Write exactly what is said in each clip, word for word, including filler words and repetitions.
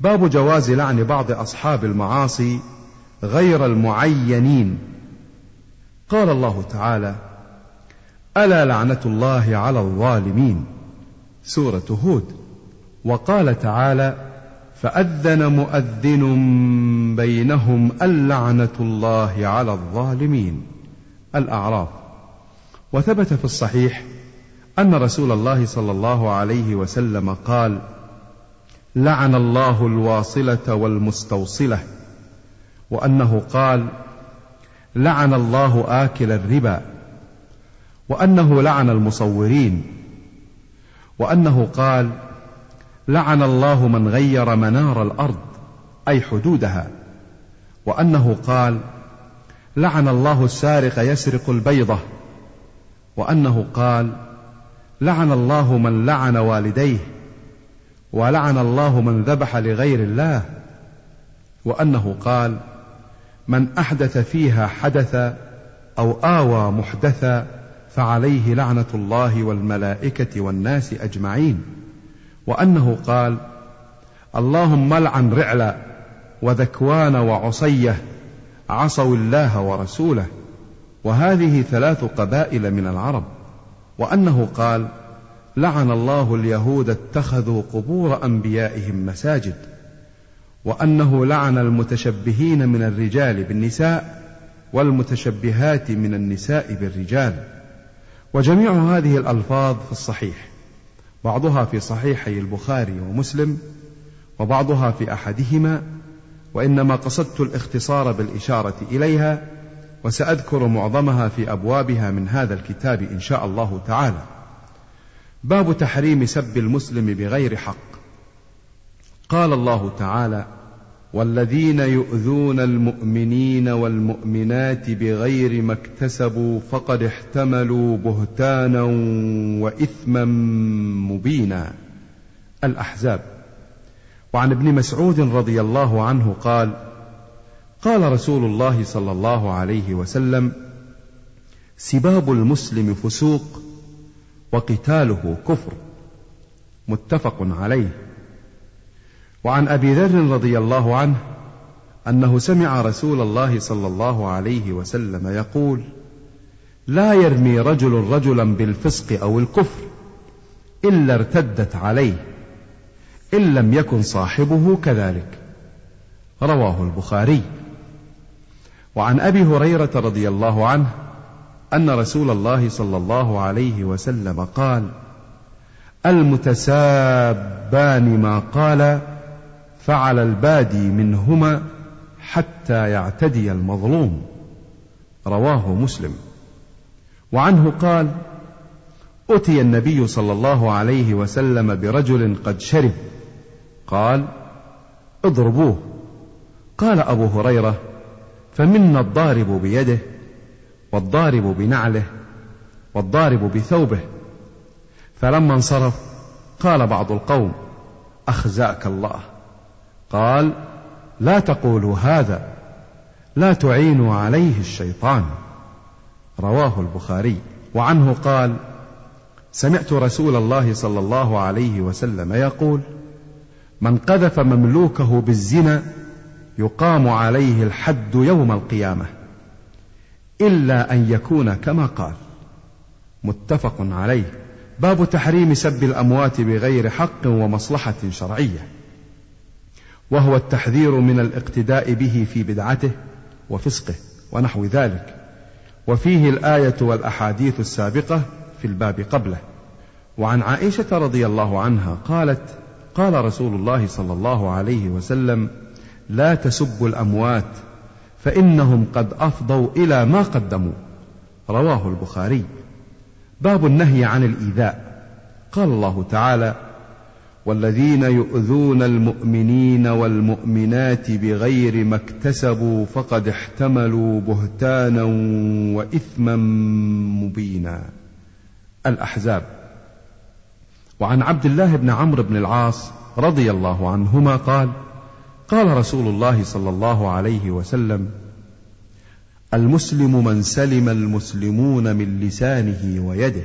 باب جواز لعن بعض أصحاب المعاصي غير المعينين. قال الله تعالى: ألا لعنة الله على الظالمين، سورة هود. وقال تعالى: فأذن مؤذن بينهم اللعنة الله على الظالمين، الأعراف. وثبت في الصحيح أن رسول الله صلى الله عليه وسلم قال: لعن الله الواصلة والمستوصلة، وأنه قال: لعن الله آكل الربا، وأنه لعن المصورين، وأنه قال: لعن الله من غير منار الأرض أي حدودها، وأنه قال: لعن الله السارق يسرق البيضة، وأنه قال: لعن الله من لعن والديه، ولعن الله من ذبح لغير الله، وأنه قال: من أحدث فيها حدثا أو آوى محدثا فعليه لعنة الله والملائكة والناس أجمعين، وأنه قال: اللهم لعن رعلا وذكوان وعصيه عصوا الله ورسوله، وهذه ثلاث قبائل من العرب، وأنه قال: لعن الله اليهود اتخذوا قبور أنبيائهم مساجد، وأنه لعن المتشبهين من الرجال بالنساء والمتشبهات من النساء بالرجال. وجميع هذه الألفاظ في الصحيح، بعضها في صحيحي البخاري ومسلم، وبعضها في أحدهما، وإنما قصدت الاختصار بالإشارة إليها، وسأذكر معظمها في أبوابها من هذا الكتاب إن شاء الله تعالى. باب تحريم سب المسلم بغير حق. قال الله تعالى: والذين يؤذون المؤمنين والمؤمنات بغير ما اكتسبوا فقد احتملوا بهتانا وإثما مبينا، الأحزاب. وعن ابن مسعود رضي الله عنه قال: قال رسول الله صلى الله عليه وسلم: سباب المسلم فسوق وقتاله كفر، متفق عليه. وعن أبي ذر رضي الله عنه أنه سمع رسول الله صلى الله عليه وسلم يقول: لا يرمي رجل رجلا بالفسق أو الكفر إلا ارتدت عليه إن لم يكن صاحبه كذلك، رواه البخاري. وعن أبي هريرة رضي الله عنه أن رسول الله صلى الله عليه وسلم قال: المتسابان ما قال فعل البادي منهما حتى يعتدي المظلوم، رواه مسلم. وعنه قال: أتي النبي صلى الله عليه وسلم برجل قد شرب، قال: اضربوه. قال أبو هريرة: فمنا الضارب بيده، والضارب بنعله، والضارب بثوبه. فلما انصرف قال بعض القوم: أخزاك الله. قال: لا تقولوا هذا، لا تعينوا عليه الشيطان، رواه البخاري. وعنه قال: سمعت رسول الله صلى الله عليه وسلم يقول: من قذف مملوكه بالزنا يقام عليه الحد يوم القيامة إلا أن يكون كما قال، متفق عليه. باب تحريم سب الأموات بغير حق ومصلحة شرعية، وهو التحذير من الاقتداء به في بدعته وفسقه ونحو ذلك، وفيه الآية والأحاديث السابقة في الباب قبله. وعن عائشة رضي الله عنها قالت: قال رسول الله صلى الله عليه وسلم: لا تسبوا الأموات فإنهم قد أفضوا إلى ما قدموا، رواه البخاري. باب النهي عن الإيذاء. قال الله تعالى: والذين يؤذون المؤمنين والمؤمنات بغير ما اكتسبوا فقد احتملوا بهتانا وإثما مبينا، الأحزاب. وعن عبد الله بن عمرو بن العاص رضي الله عنهما قال: قال رسول الله صلى الله عليه وسلم: المسلم من سلم المسلمون من لسانه ويده،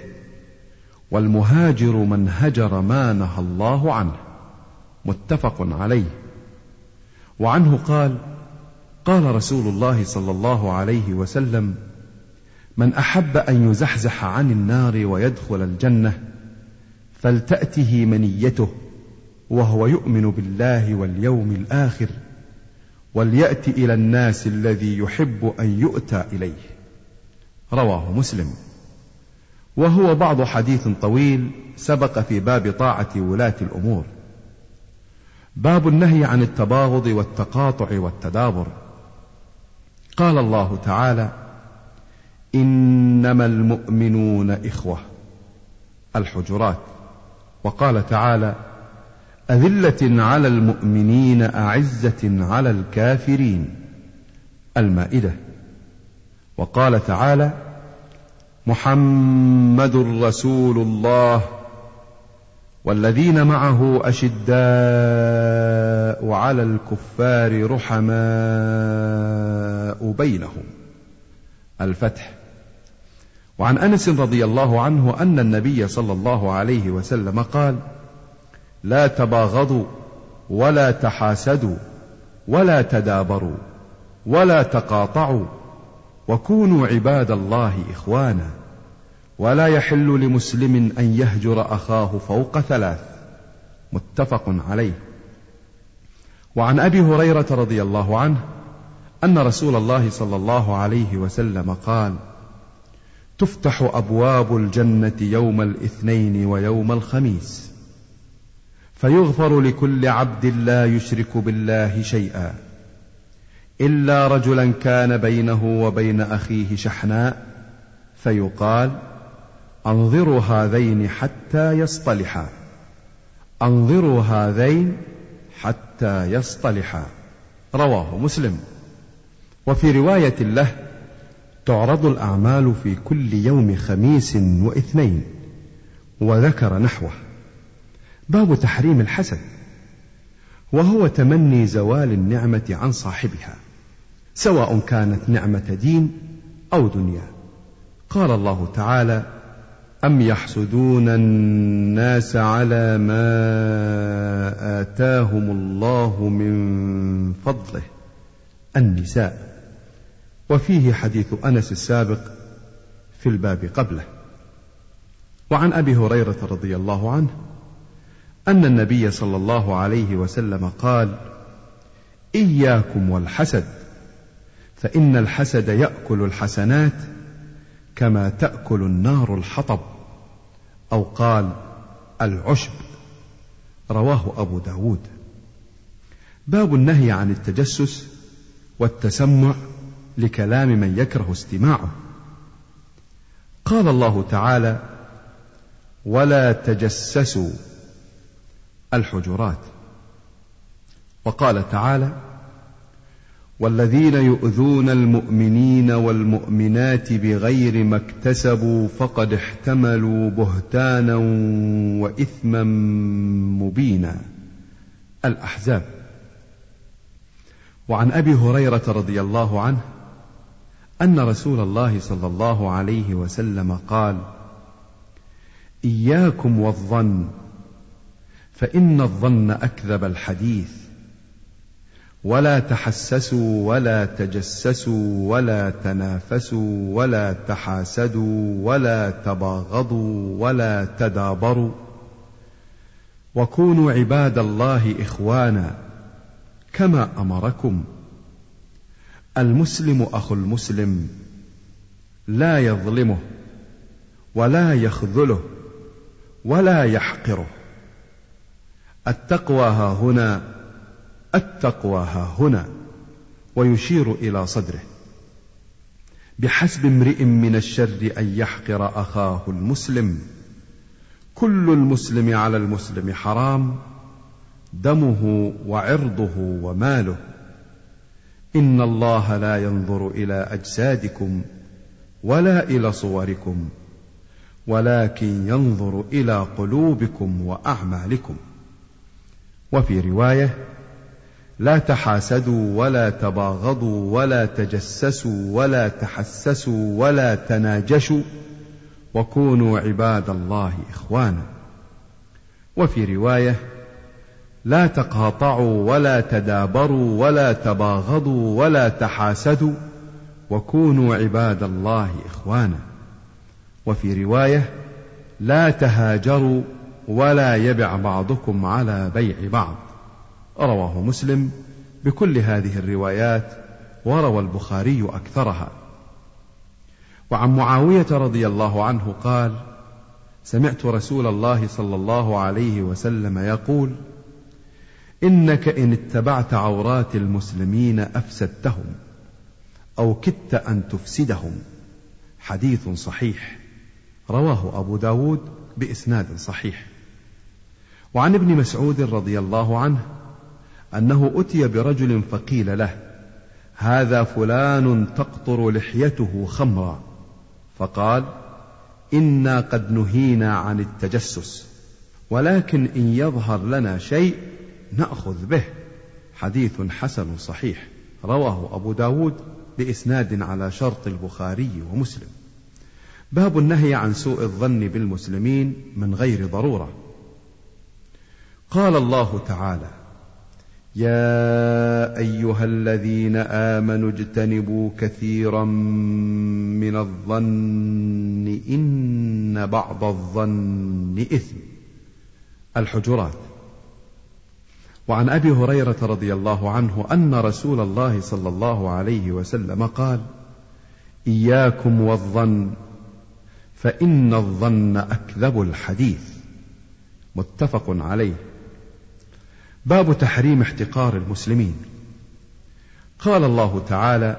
والمهاجر من هجر ما نهى الله عنه، متفق عليه. وعنه قال: قال رسول الله صلى الله عليه وسلم: من أحب أن يزحزح عن النار ويدخل الجنة فلتأته منيته وهو يؤمن بالله واليوم الآخر، وليأت إلى الناس الذي يحب أن يؤتى إليه. رواه مسلم. وهو بعض حديث طويل سبق في باب طاعة ولاة الأمور. باب النهي عن التباغض والتقاطع والتدابر. قال الله تعالى: إنما المؤمنون إخوة، الحجرات. وقال تعالى: أذلة على المؤمنين أعزة على الكافرين، المائدة. وقال تعالى: محمد رسول الله والذين معه أشداء على الكفار رحماء بينهم، الفتح. وعن أنس رضي الله عنه أن النبي صلى الله عليه وسلم قال: لا تباغضوا ولا تحاسدوا ولا تدابروا ولا تقاطعوا وكونوا عباد الله إخوانا، ولا يحل لمسلم أن يهجر أخاه فوق ثلاث، متفق عليه. وعن أبي هريرة رضي الله عنه أن رسول الله صلى الله عليه وسلم قال: تفتح أبواب الجنة يوم الاثنين ويوم الخميس، فيغفر لكل عبد لا يشرك بالله شيئا إلا رجلا كان بينه وبين أخيه شحناء، فيقال: أنظروا هذين حتى يصطلحا، أنظروا هذين حتى يصطلحا. رواه مسلم. وفي رواية له: تعرض الأعمال في كل يوم خميس واثنين، وذكر نحوه. باب تحريم الحسد، وهو تمني زوال النعمة عن صاحبها، سواء كانت نعمة دين أو دنيا. قال الله تعالى: أم يحسدون الناس على ما آتاهم الله من فضله، النساء. وفيه حديث أنس السابق في الباب قبله. وعن أبي هريرة رضي الله عنه أن النبي صلى الله عليه وسلم قال: إياكم والحسد، فإن الحسد يأكل الحسنات كما تأكل النار الحطب، أو قال العشب. رواه أبو داود. باب النهي عن التجسس والتسمع لكلام من يكره استماعه. قال الله تعالى: ولا تجسسوا، الحجرات. وقال تعالى: والذين يؤذون المؤمنين والمؤمنات بغير ما اكتسبوا فقد احتملوا بهتانا وإثما مبينا، الأحزاب. وعن أبي هريرة رضي الله عنه أن رسول الله صلى الله عليه وسلم قال: إياكم والظن، فإن الظن أكذب الحديث، ولا تحسسوا ولا تجسسوا ولا تنافسوا ولا تحاسدوا ولا تباغضوا ولا تدابروا، وكونوا عباد الله إخوانا كما أمركم. المسلم أخو المسلم، لا يظلمه ولا يخذله ولا يحقره. التقوى ها هنا، التقوى ها هنا، ويشير إلى صدره. بحسب امرئ من الشر أن يحقر أخاه المسلم، كل المسلم على المسلم حرام، دمه وعرضه وماله. إن الله لا ينظر إلى أجسادكم ولا إلى صوركم، ولكن ينظر إلى قلوبكم وأعمالكم. وفي رواية: لا تحاسدوا ولا تباغضوا ولا تجسسوا ولا تحسسوا ولا تناجشوا، وكونوا عباد الله إخوانا. وفي رواية: لا تقاطعوا ولا تدابروا ولا تباغضوا ولا تحاسدوا وكونوا عباد الله إخوانا. وفي رواية لا تهاجروا ولا يبع بعضكم على بيع بعض. رواه مسلم بكل هذه الروايات، وروى البخاري أكثرها. وعن معاوية رضي الله عنه قال: سمعت رسول الله صلى الله عليه وسلم يقول: إنك إن اتبعت عورات المسلمين أفسدتهم أو كدت أن تفسدهم. حديث صحيح، رواه أبو داود بإسناد صحيح. وعن ابن مسعود رضي الله عنه أنه أتي برجل فقيل له: هذا فلان تقطر لحيته خمرا، فقال: إنا قد نهينا عن التجسس، ولكن إن يظهر لنا شيء نأخذ به. حديث حسن صحيح، رواه أبو داود بإسناد على شرط البخاري ومسلم. باب النهي عن سوء الظن بالمسلمين من غير ضرورة. قال الله تعالى: يا أيها الذين آمنوا اجتنبوا كثيرا من الظن إن بعض الظن إثم. الحجرات. وعن أبي هريرة رضي الله عنه أن رسول الله صلى الله عليه وسلم قال: إياكم والظن فإن الظن أكذب الحديث. متفق عليه. باب تحريم احتقار المسلمين. قال الله تعالى: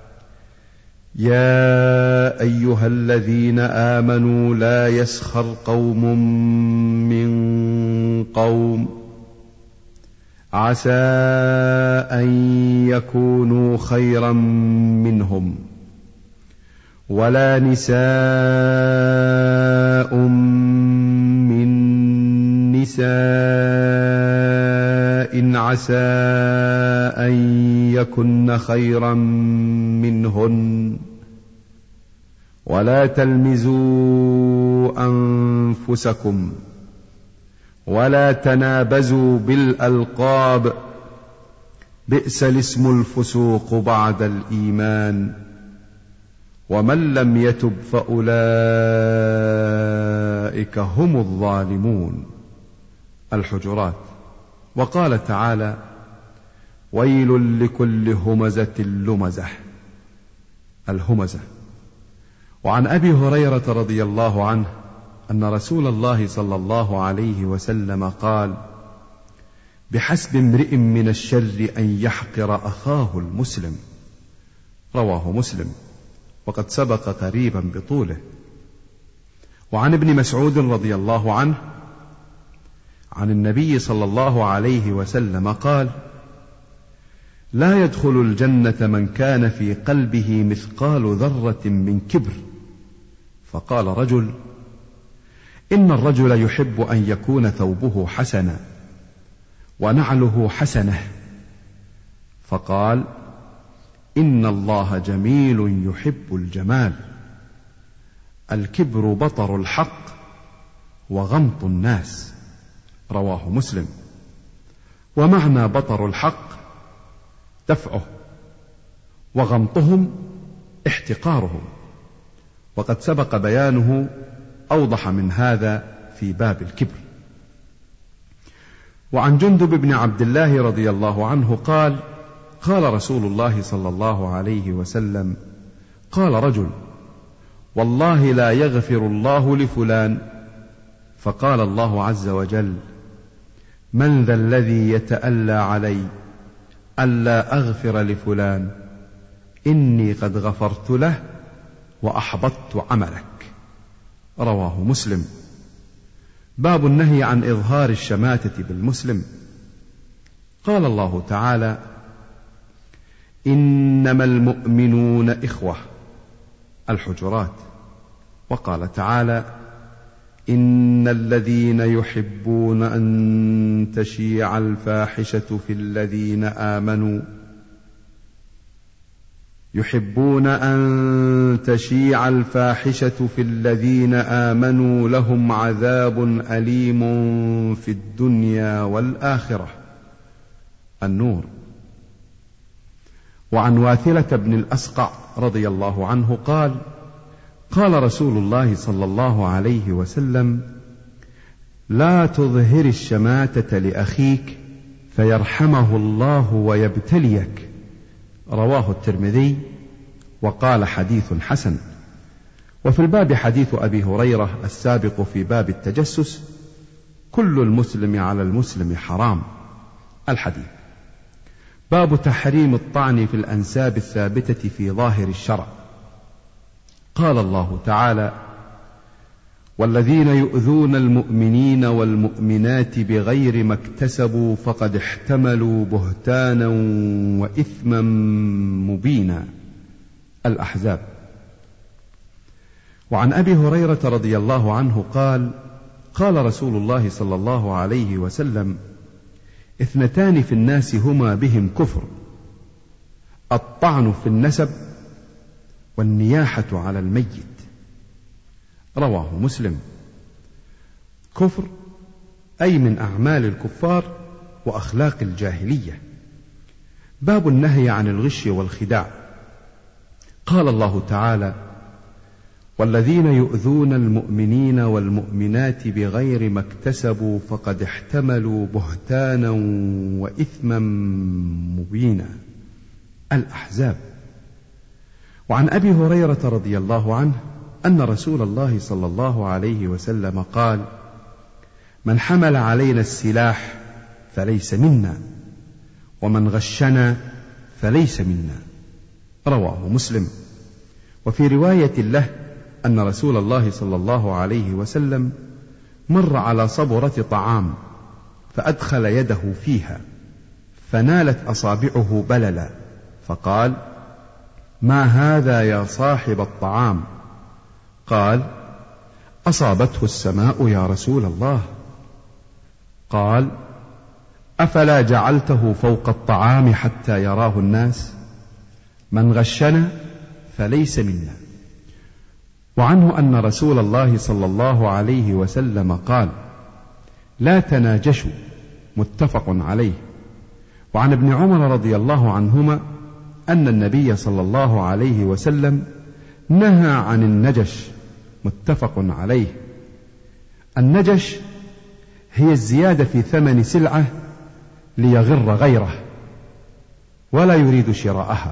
يا أيها الذين آمنوا لا يسخر قوم من قوم عسى أن يكونوا خيرا منهم ولا نساء من نساء عسى أن يكن خيرا منهن ولا تلمزوا أنفسكم ولا تنابزوا بالألقاب بئس الاسم الفسوق بعد الإيمان ومن لم يتب فأولئك هم الظالمون. الحجرات. وقال تعالى: ويل لكل همزة لمزة. الهمزة. وعن أبي هريرة رضي الله عنه أن رسول الله صلى الله عليه وسلم قال: بحسب امرئ من الشر أن يحقر أخاه المسلم. رواه مسلم، وقد سبق قريبا بطوله. وعن ابن مسعود رضي الله عنه عن النبي صلى الله عليه وسلم قال: لا يدخل الجنة من كان في قلبه مثقال ذرة من كبر. فقال رجل: إن الرجل يحب أن يكون ثوبه حسنا ونعله حسنة. فقال: إن الله جميل يحب الجمال. الكبر بطر الحق وغمط الناس. رواه مسلم. ومعنى بطر الحق دفعه، وغمطهم احتقارهم، وقد سبق بيانه أوضح من هذا في باب الكبر. وعن جندب بن عبد الله رضي الله عنه قال: قال رسول الله صلى الله عليه وسلم: قال رجل: والله لا يغفر الله لفلان. فقال الله عز وجل: من ذا الذي يتألى علي ألا أغفر لفلان؟ إني قد غفرت له وأحبطت عملك. رواه مسلم. باب النهي عن إظهار الشماتة بالمسلم. قال الله تعالى: إنما المؤمنون إخوة. الحجرات. وقال تعالى: إن الذين يحبون أن تشيع الفاحشة في الذين آمنوا يحبون أن تشيع الفاحشة في الذين آمنوا لهم عذاب أليم في الدنيا والآخرة. النور. وعن واثلة بن الأسقع رضي الله عنه قال: قال رسول الله صلى الله عليه وسلم: لا تظهر الشماتة لأخيك فيرحمه الله ويبتليك. رواه الترمذي وقال حديث حسن. وفي الباب حديث أبي هريرة السابق في باب التجسس: كل المسلم على المسلم حرام. الحديث. باب تحريم الطعن في الأنساب الثابتة في ظاهر الشرع. قال الله تعالى: والذين يؤذون المؤمنين والمؤمنات بغير ما اكتسبوا فقد احتملوا بهتانا وإثما مبينا. الأحزاب. وعن أبي هريرة رضي الله عنه قال: قال رسول الله صلى الله عليه وسلم: اثنتان في الناس هما بهم كفر: الطعن في النسب والنياحة على الميت. رواه مسلم. كفر أي من أعمال الكفار وأخلاق الجاهلية. باب النهي عن الغش والخداع. قال الله تعالى: والذين يؤذون المؤمنين والمؤمنات بغير ما اكتسبوا فقد احتملوا بهتانا وإثما مبينا. الأحزاب. وعن أبي هريرة رضي الله عنه أن رسول الله صلى الله عليه وسلم قال: من حمل علينا السلاح فليس منا، ومن غشنا فليس منا. رواه مسلم. وفي رواية له أن رسول الله صلى الله عليه وسلم مر على صبرة طعام فأدخل يده فيها فنالت أصابعه بللا، فقال: ما هذا يا صاحب الطعام؟ قال: أصابته السماء يا رسول الله. قال: أفلا جعلته فوق الطعام حتى يراه الناس؟ من غشنا فليس منا. وعنه أن رسول الله صلى الله عليه وسلم قال: لا تناجشوا. متفق عليه. وعن ابن عمر رضي الله عنهما أن النبي صلى الله عليه وسلم نهى عن النجش. متفق عليه. النجش هي الزيادة في ثمن سلعة ليغر غيره ولا يريد شراءها.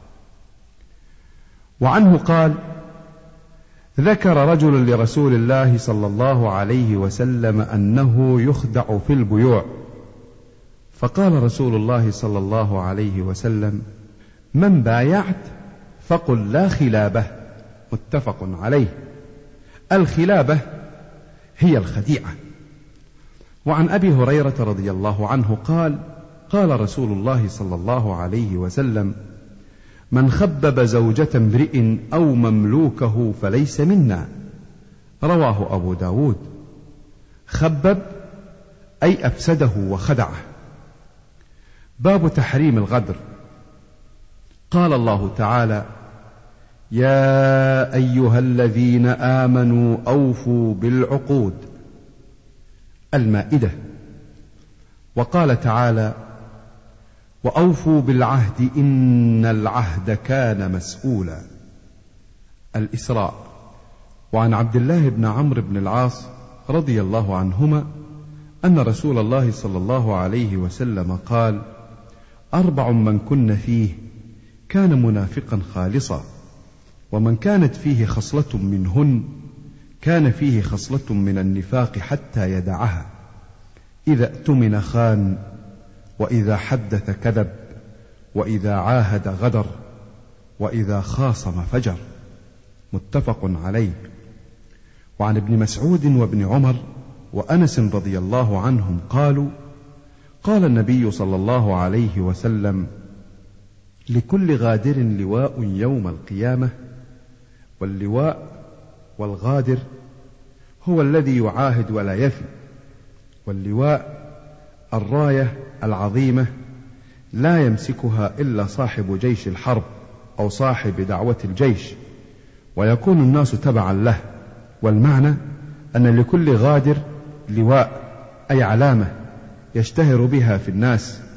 وعنه قال: ذكر رجل لرسول الله صلى الله عليه وسلم أنه يخدع في البيوع، فقال رسول الله صلى الله عليه وسلم: من بايعت فقل لا خلابة. متفق عليه. الخلابة هي الخديعة. وعن أبي هريرة رضي الله عنه قال: قال رسول الله صلى الله عليه وسلم: من خبب زوجة امرئ أو مملوكه فليس منا. رواه أبو داود. خبب أي أفسده وخدعه. باب تحريم الغدر. قال الله تعالى: يا أيها الذين آمنوا أوفوا بالعقود. المائدة. وقال تعالى: وأوفوا بالعهد إن العهد كان مسؤولا. الإسراء. وعن عبد الله بن عمرو بن العاص رضي الله عنهما أن رسول الله صلى الله عليه وسلم قال: أربع من كن فيه كان منافقا خالصا، ومن كانت فيه خصلة منهن كان فيه خصلة من النفاق حتى يدعها: إذا اؤتمن خان، وإذا حدث كذب، وإذا عاهد غدر، وإذا خاصم فجر. متفق عليه. وعن ابن مسعود وابن عمر وأنس رضي الله عنهم قالوا: قال النبي صلى الله عليه وسلم: لكل غادر لواء يوم القيامة، واللواء والغادر هو الذي يعاهد ولا يفي، واللواء الراية العظيمة لا يمسكها إلا صاحب جيش الحرب أو صاحب دعوة الجيش، ويكون الناس تبعا له. والمعنى أن لكل غادر لواء أي علامة يشتهر بها في الناس،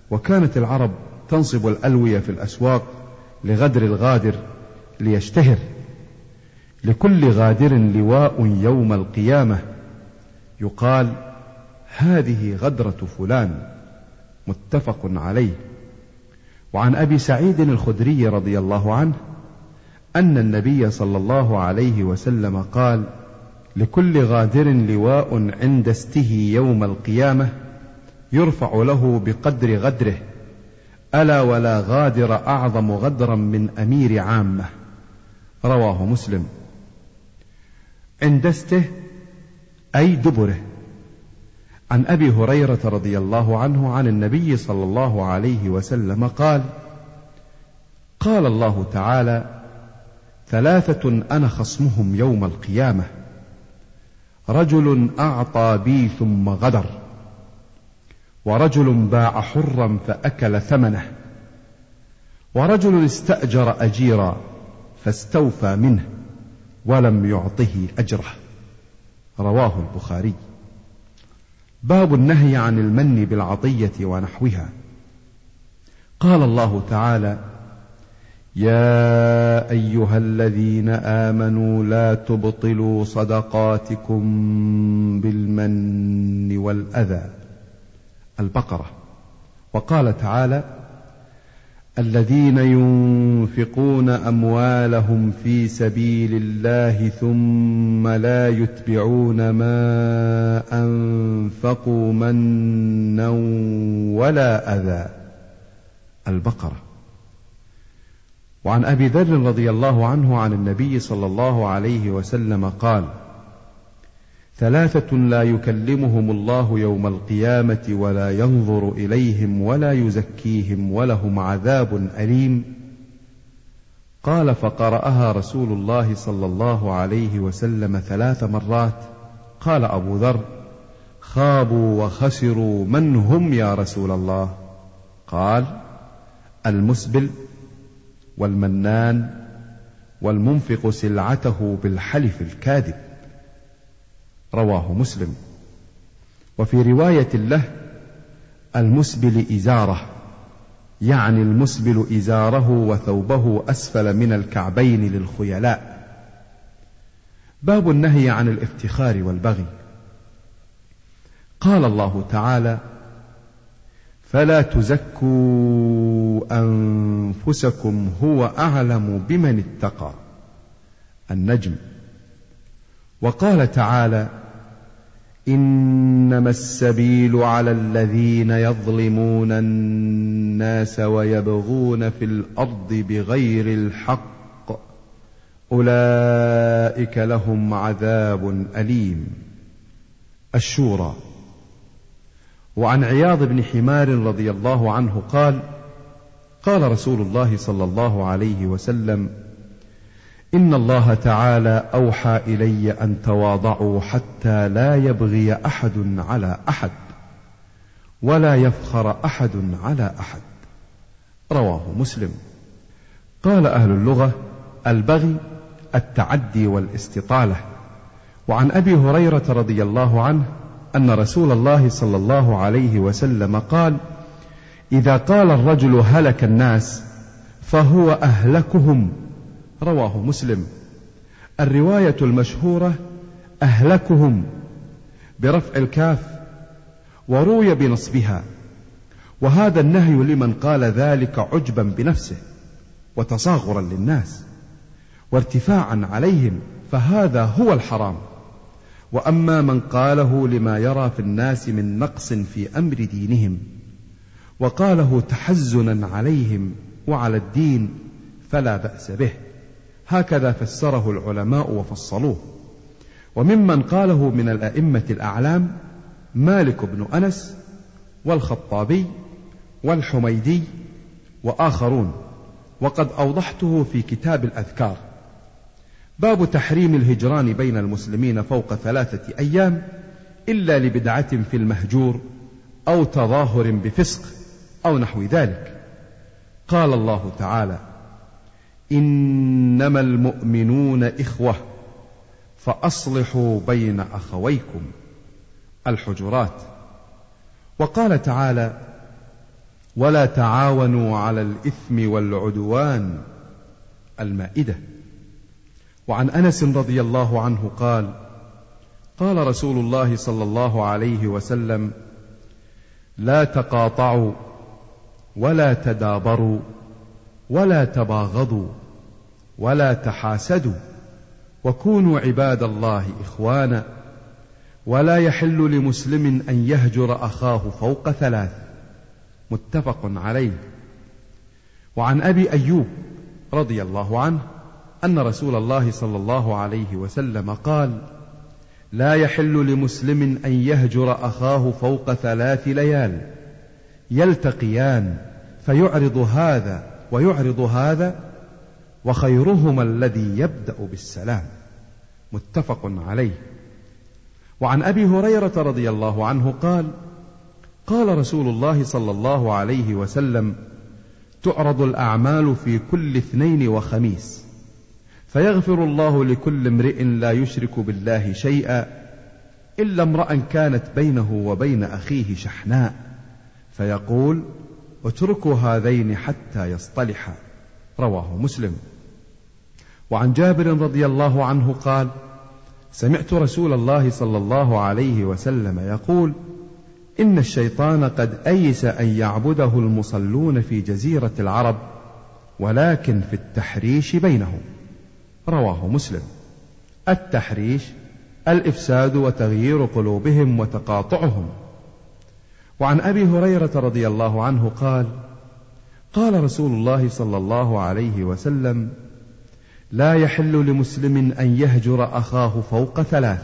وكانت العرب تنصب الألوية في الأسواق لغدر الغادر ليشتهر. لكل غادر لواء يوم القيامة، يقال هذه غدرة فلان، متفق عليه. وعن أبي سعيد الخدري رضي الله عنه أن النبي صلى الله عليه وسلم قال: لكل غادر لواء عند استه يوم القيامة يرفع له بقدر غدره، ألا ولا غادر أعظم غدرا من أمير عامة. رواه مسلم. عند استه أي دبره. عن أبي هريرة رضي الله عنه عن النبي صلى الله عليه وسلم قال: قال الله تعالى: ثلاثة أنا خصمهم يوم القيامة: رجل أعطى بي ثم غدر، ورجل باع حرا فأكل ثمنه، ورجل استأجر أجيرا فاستوفى منه ولم يعطه أجره. رواه البخاري. باب النهي عن المن بالعطية ونحوها. قال الله تعالى: يا أيها الذين آمنوا لا تبطلوا صدقاتكم بالمن والأذى. البقرة. وقال تعالى: الذين ينفقون أموالهم في سبيل الله ثم لا يتبعون ما أنفقوا منا ولا أذى. البقرة. وعن أبي ذر رضي الله عنه عن النبي صلى الله عليه وسلم قال: ثلاثة لا يكلمهم الله يوم القيامة ولا ينظر إليهم ولا يزكيهم ولهم عذاب أليم. قال: فقرأها رسول الله صلى الله عليه وسلم ثلاث مرات. قال أبو ذر: خابوا وخسروا، من هم يا رسول الله؟ قال: المسبل والمنان والمنفق سلعته بالحلف الكاذب. رواه مسلم. وفي رواية له: المسبل إزاره، يعني المسبل إزاره وثوبه أسفل من الكعبين للخيلاء. باب النهي عن الافتخار والبغي. قال الله تعالى: فلا تزكوا أنفسكم هو أعلم بمن اتقى. النجم. وقال تعالى: إنما السبيل على الذين يظلمون الناس ويبغون في الأرض بغير الحق أولئك لهم عذاب أليم. الشورى. وعن عياض بن حمار رضي الله عنه قال: قال رسول الله صلى الله عليه وسلم: إن الله تعالى أوحى إلي أن تواضعوا حتى لا يبغي أحد على أحد ولا يفخر أحد على أحد. رواه مسلم. قال أهل اللغة: البغي التعدي والاستطالة. وعن أبي هريرة رضي الله عنه أن رسول الله صلى الله عليه وسلم قال: إذا قال الرجل هلك الناس فهو أهلكهم. رواه مسلم. الرواية المشهورة أهلكهم برفع الكاف، وروي بنصبها، وهذا النهي لمن قال ذلك عجبا بنفسه وتصاغرا للناس وارتفاعا عليهم، فهذا هو الحرام. وأما من قاله لما يرى في الناس من نقص في أمر دينهم وقاله تحزنا عليهم وعلى الدين فلا بأس به. هكذا فسره العلماء وفصلوه. وممن قاله من الأئمة الأعلام مالك بن أنس والخطابي والحميدي وآخرون، وقد أوضحته في كتاب الأذكار. باب تحريم الهجران بين المسلمين فوق ثلاثة أيام إلا لبدعة في المهجور أو تظاهر بفسق أو نحو ذلك. قال الله تعالى: إنما المؤمنون إخوة فأصلحوا بين أخويكم. الحجرات. وقال تعالى: ولا تعاونوا على الإثم والعدوان. المائدة. وعن أنس رضي الله عنه قال: قال رسول الله صلى الله عليه وسلم: لا تقاطعوا ولا تدابروا ولا تباغضوا ولا تحاسدوا، وكونوا عباد الله إخوانا، ولا يحل لمسلم أن يهجر أخاه فوق ثلاث. متفق عليه. وعن أبي أيوب رضي الله عنه أن رسول الله صلى الله عليه وسلم قال: لا يحل لمسلم أن يهجر أخاه فوق ثلاث ليال يلتقيان فيعرض هذا ويعرض هذا، وخيرهما الذي يبدأ بالسلام. متفق عليه. وعن أبي هريرة رضي الله عنه قال: قال رسول الله صلى الله عليه وسلم: تعرض الأعمال في كل اثنين وخميس، فيغفر الله لكل امرئ لا يشرك بالله شيئا إلا امرأ كانت بينه وبين أخيه شحناء، فيقول: اتركوا هذين حتى يصطلحا. رواه مسلم. وعن جابر رضي الله عنه قال: سمعت رسول الله صلى الله عليه وسلم يقول: إن الشيطان قد أيس أن يعبده المصلون في جزيرة العرب، ولكن في التحريش بينهم. رواه مسلم. التحريش الإفساد وتغيير قلوبهم وتقاطعهم. وعن أبي هريرة رضي الله عنه قال: قال رسول الله صلى الله عليه وسلم: لا يحل لمسلم أن يهجر أخاه فوق ثلاث،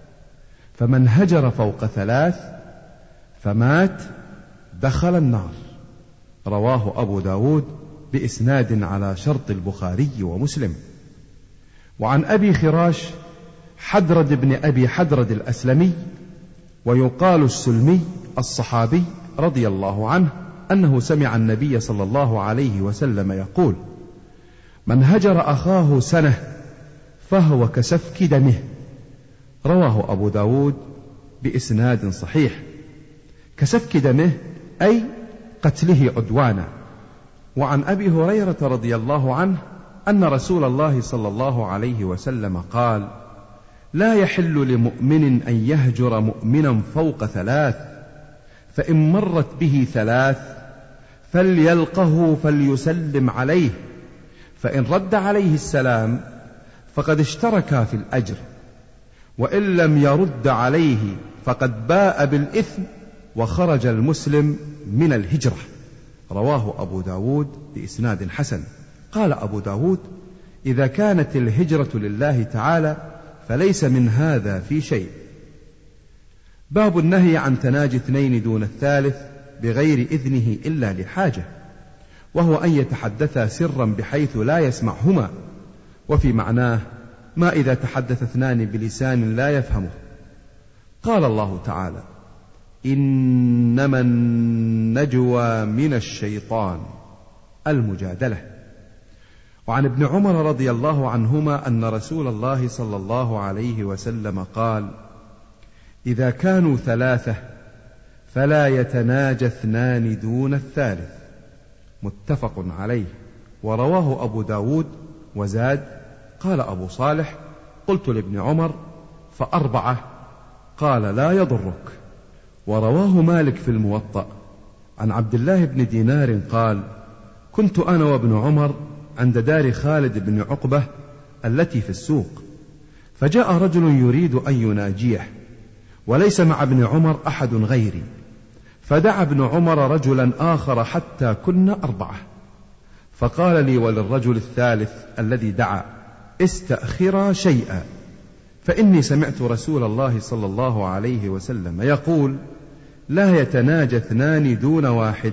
فمن هجر فوق ثلاث فمات دخل النار. رواه أبو داود بإسناد على شرط البخاري ومسلم. وعن أبي خراش حدرد بن أبي حدرد الأسلمي ويقال السلمي الصحابي رضي الله عنه أنه سمع النبي صلى الله عليه وسلم يقول: من هجر أخاه سنة فهو كسفك دمه. رواه أبو داود بإسناد صحيح. كسفك دمه أي قتله عدوانا. وعن أبي هريرة رضي الله عنه أن رسول الله صلى الله عليه وسلم قال: لا يحل لمؤمن أن يهجر مؤمنا فوق ثلاث، فإن مرت به ثلاث فليلقه فليسلم عليه، فإن رد عليه السلام فقد اشترك في الأجر، وإن لم يرد عليه فقد باء بالإثم وخرج المسلم من الهجرة. رواه أبو داود بإسناد حسن. قال أبو داود: إذا كانت الهجرة لله تعالى فليس من هذا في شيء. باب النهي عن تناجي اثنين دون الثالث بغير إذنه إلا لحاجة، وهو أن يتحدثا سرا بحيث لا يسمعهما، وفي معناه ما إذا تحدث اثنان بلسان لا يفهمه. قال الله تعالى: إنما النجوى من الشيطان. المجادلة. وعن ابن عمر رضي الله عنهما أن رسول الله صلى الله عليه وسلم قال: إذا كانوا ثلاثة فلا يتناجى اثنان دون الثالث. متفق عليه. ورواه أبو داود وزاد. قال أبو صالح: قلت لابن عمر: فأربعة؟ قال: لا يضرك. ورواه مالك في الموطأ عن عبد الله بن دينار قال: كنت أنا وابن عمر عند دار خالد بن عقبة التي في السوق، فجاء رجل يريد أن يناجيه، وليس مع ابن عمر أحد غيري، فدعا ابن عمر رجلا آخر حتى كنا أربعة، فقال لي وللرجل الثالث الذي دعا: استأخرا شيئا، فإني سمعت رسول الله صلى الله عليه وسلم يقول: لا يتناجى اثنان دون واحد.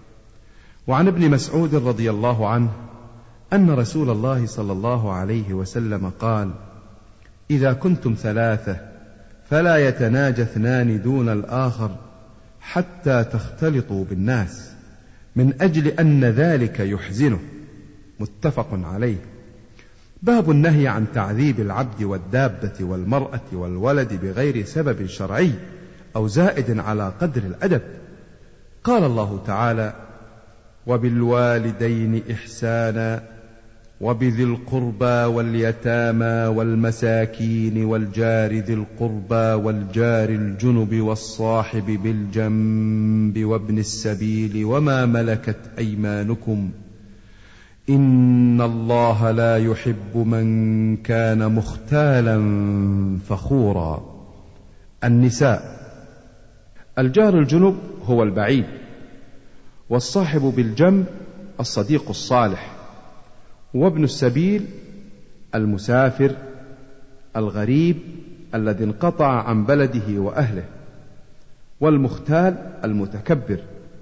وعن ابن مسعود رضي الله عنه أن رسول الله صلى الله عليه وسلم قال: إذا كنتم ثلاثة فلا يتناجى اثنان دون الآخر حتى تختلطوا بالناس، من أجل أن ذلك يحزنه. متفق عليه. باب النهي عن تعذيب العبد والدابة والمرأة والولد بغير سبب شرعي أو زائد على قدر الأدب. قال الله تعالى: وبالوالدين إحسانا وبذي القربى واليتامى والمساكين والجار ذي القربى والجار الجنب والصاحب بالجنب وابن السبيل وما ملكت أيمانكم إن الله لا يحب من كان مختالا فخورا. النساء. الجار الجنب هو البعيد، والصاحب بالجنب الصديق الصالح، وابن السبيل المسافر الغريب الذي انقطع عن بلده وأهله، والمختال المتكبر.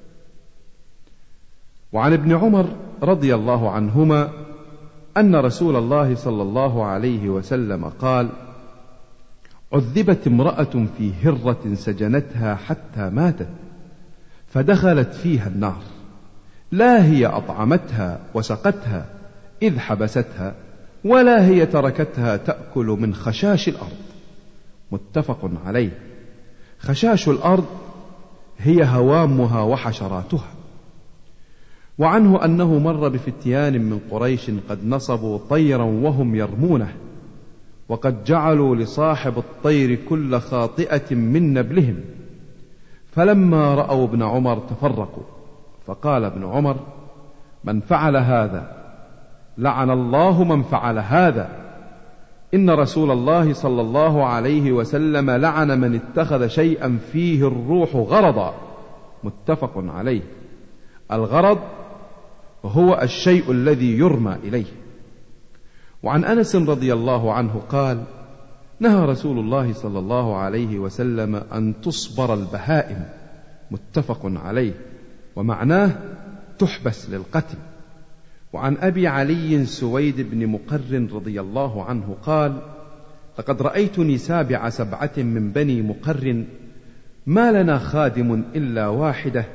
وعن ابن عمر رضي الله عنهما أن رسول الله صلى الله عليه وسلم قال: عذبت امرأة في هرة سجنتها حتى ماتت فدخلت فيها النار، لا هي أطعمتها وسقتها إذ حبستها، ولا هي تركتها تأكل من خشاش الأرض. متفق عليه. خشاش الأرض هي هوامها وحشراتها. وعنه أنه مر بفتيان من قريش قد نصبوا طيرا وهم يرمونه، وقد جعلوا لصاحب الطير كل خاطئة من نبلهم، فلما رأوا ابن عمر تفرقوا، فقال ابن عمر: من فعل هذا لعن الله من فعل هذا، إن رسول الله صلى الله عليه وسلم لعن من اتخذ شيئا فيه الروح غرضا. متفق عليه. الغرض هو الشيء الذي يرمى إليه. وعن أنس رضي الله عنه قال: نهى رسول الله صلى الله عليه وسلم أن تصبر البهائم. متفق عليه، ومعناه تحبس للقتل. وعن أبي علي سويد بن مقرن رضي الله عنه قال: لقد رأيتني سابع سبعة من بني مقرن، ما لنا خادم إلا واحدة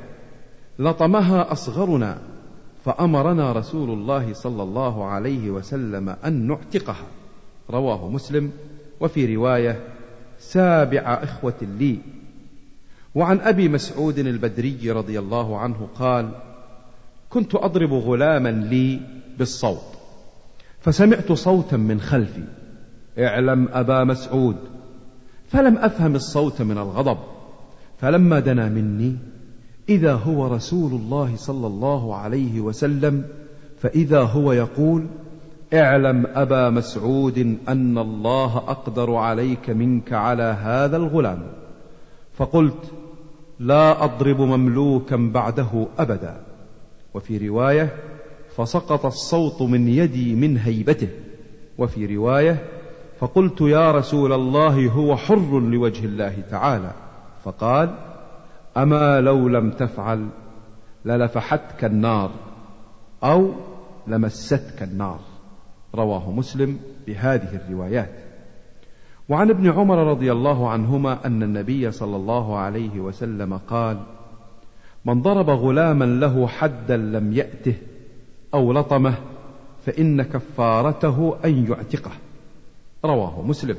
لطمها أصغرنا، فأمرنا رسول الله صلى الله عليه وسلم أن نعتقها. رواه مسلم. وفي رواية: سابع إخوة لي. وعن أبي مسعود البدري رضي الله عنه قال: كنت أضرب غلاما لي بالصوت، فسمعت صوتا من خلفي: اعلم أبا مسعود، فلم أفهم الصوت من الغضب، فلما دنا مني إذا هو رسول الله صلى الله عليه وسلم، فإذا هو يقول: اعلم أبا مسعود أن الله أقدر عليك منك على هذا الغلام. فقلت: لا أضرب مملوكا بعده أبدا. وفي رواية: فسقط الصوت من يدي من هيبته. وفي رواية: فقلت: يا رسول الله هو حر لوجه الله تعالى. فقال: أما لو لم تفعل للفحتك النار أو لمستك النار. رواه مسلم بهذه الروايات. وعن ابن عمر رضي الله عنهما أن النبي صلى الله عليه وسلم قال: من ضرب غلاما له حدا لم يأته أو لطمه فإن كفارته أن يعتقه. رواه مسلم.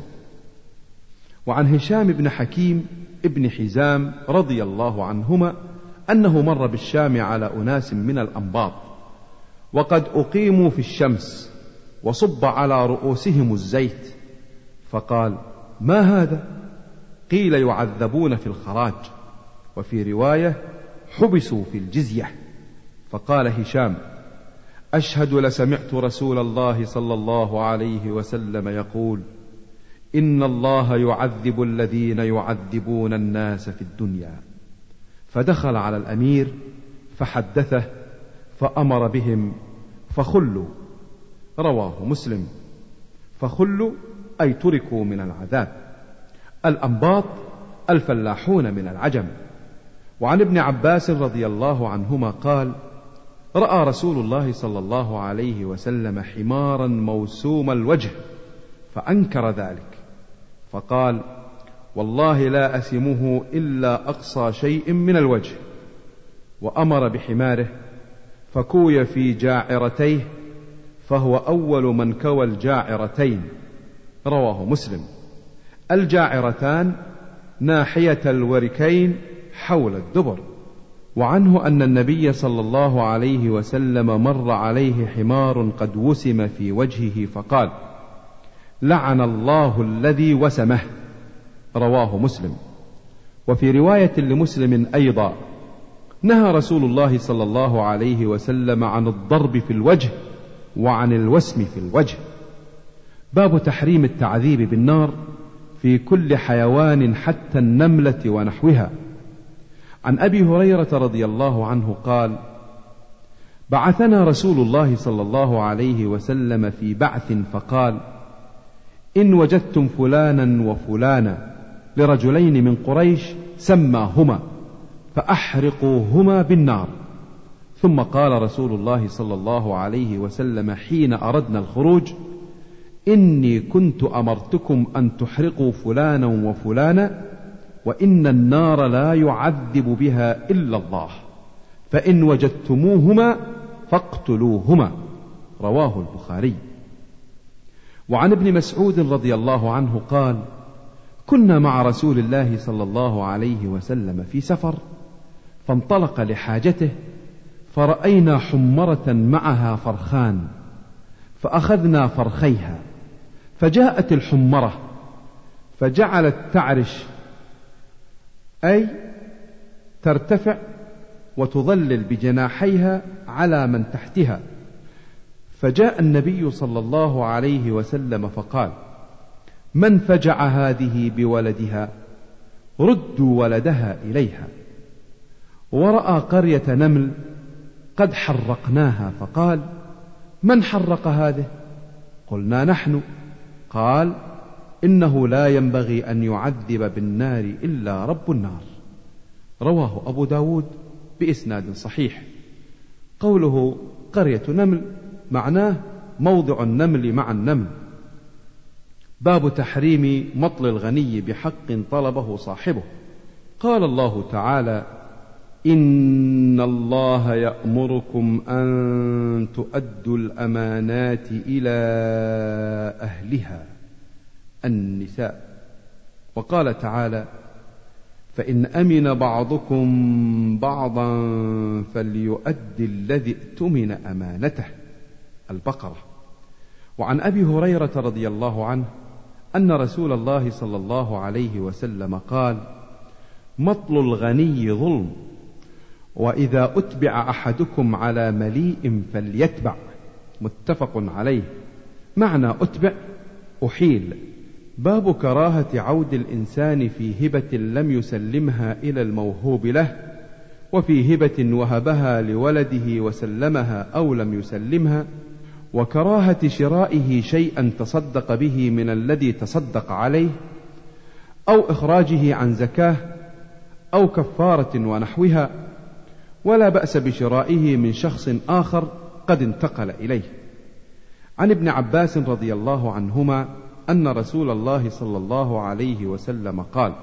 وعن هشام بن حكيم ابن حزام رضي الله عنهما أنه مر بالشام على أناس من الأنباط وقد أقيموا في الشمس وصب على رؤوسهم الزيت، فقال: ما هذا؟ قيل: يعذبون في الخراج. وفي رواية: حبسوا في الجزية. فقال هشام: أشهد لسمعت رسول الله صلى الله عليه وسلم يقول: إن الله يعذب الذين يعذبون الناس في الدنيا. فدخل على الأمير فحدثه فأمر بهم فخلوا. رواه مسلم. فخلوا أي تركوا من العذاب. الأنباط الفلاحون من العجم. وعن ابن عباس رضي الله عنهما قال: رأى رسول الله صلى الله عليه وسلم حمارا موسوم الوجه فأنكر ذلك، فقال: والله لا أسمه إلا أقصى شيء من الوجه. وأمر بحماره فكوي في جاعرتيه، فهو أول من كوى الجاعرتين. رواه مسلم. الجاعرتان ناحية الوركين حول الدبر. وعنه أن النبي صلى الله عليه وسلم مر عليه حمار قد وسم في وجهه فقال: لعن الله الذي وسمه. رواه مسلم. وفي رواية لمسلم أيضا: نهى رسول الله صلى الله عليه وسلم عن الضرب في الوجه وعن الوسم في الوجه. باب تحريم التعذيب بالنار في كل حيوان حتى النملة ونحوها. عن أبي هريرة رضي الله عنه قال: بعثنا رسول الله صلى الله عليه وسلم في بعث فقال: إن وجدتم فلانا وفلانا لرجلين من قريش سماهما فأحرقوهما بالنار. ثم قال رسول الله صلى الله عليه وسلم حين أردنا الخروج: إني كنت أمرتكم أن تحرقوا فلانا وفلانا، وإن النار لا يعذب بها إلا الله، فإن وجدتموهما فاقتلوهما. رواه البخاري. وعن ابن مسعود رضي الله عنه قال: كنا مع رسول الله صلى الله عليه وسلم في سفر، فانطلق لحاجته، فرأينا حمرة معها فرخان، فأخذنا فرخيها، فجاءت الحمرة فجعلت تعرش، أي ترتفع وتظلل بجناحيها على من تحتها. فجاء النبي صلى الله عليه وسلم فقال: من فجع هذه بولدها؟ ردوا ولدها إليها. ورأى قرية نمل قد حرقناها فقال: من حرق هذه؟ قلنا: نحن. قال: إنه لا ينبغي أن يعذب بالنار إلا رب النار. رواه أبو داود بإسناد صحيح. قوله قرية نمل معناه موضع النمل مع النمل. باب تحريم مطل الغني بحق طلبه صاحبه. قال الله تعالى: إن الله يأمركم أن تؤدوا الأمانات إلى أهلها. النساء. وقال تعالى: فإن أمن بعضكم بعضا فليؤدي الذي ائتمن أمانته. البقرة. وعن أبي هريرة رضي الله عنه أن رسول الله صلى الله عليه وسلم قال: مطل الغني ظلم، وإذا أتبع أحدكم على مليء فليتبع. متفق عليه. معنى أتبع: أحيل. باب كراهة عود الإنسان في هبة لم يسلمها إلى الموهوب له، وفي هبة وهبها لولده وسلمها أو لم يسلمها، وكراهة شرائه شيئا تصدق به من الذي تصدق عليه، أو إخراجه عن زكاة أو كفارة ونحوها، ولا بأس بشرائه من شخص آخر قد انتقل إليه. عن ابن عباس رضي الله عنهما أن رسول الله صلى الله عليه وسلم قال: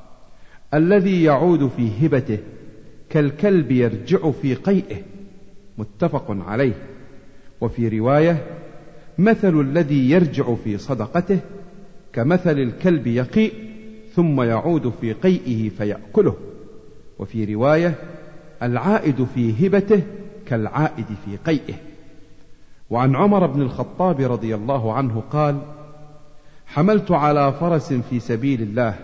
الذي يعود في هبته كالكلب يرجع في قيئه. متفق عليه. وفي رواية: مثل الذي يرجع في صدقته كمثل الكلب يقيء ثم يعود في قيئه فيأكله. وفي رواية: العائد في هبته كالعائد في قيئه. وعن عمر بن الخطاب رضي الله عنه قال: حملت على فرس في سبيل الله،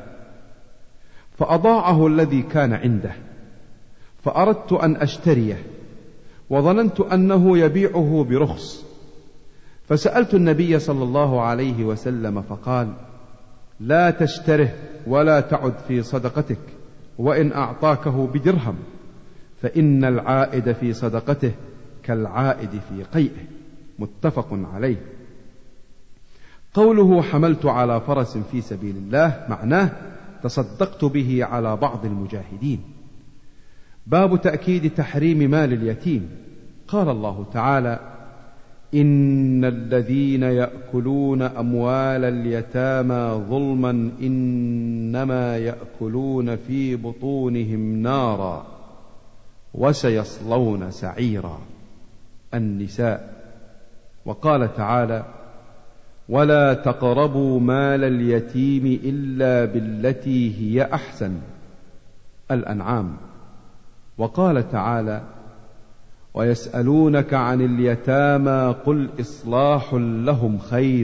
فأضاعه الذي كان عنده، فأردت أن أشتريه، وظننت أنه يبيعه برخص، فسألت النبي صلى الله عليه وسلم فقال: لا تشتره ولا تعد في صدقتك، وإن أعطاكه بدرهم، فإن العائد في صدقته كالعائد في قيئه. متفق عليه. قوله حملت على فرس في سبيل الله معناه تصدقت به على بعض المجاهدين. باب تأكيد تحريم مال اليتيم. قال الله تعالى: إن الذين يأكلون أموال اليتامى ظلما إنما يأكلون في بطونهم نارا وسيصلون سعيرا. النساء. وقال تعالى: ولا تقربوا مال اليتيم إلا بالتي هي أحسن. الأنعام. وقال تعالى: ويسألونك عن اليتامى قل إصلاح لهم خير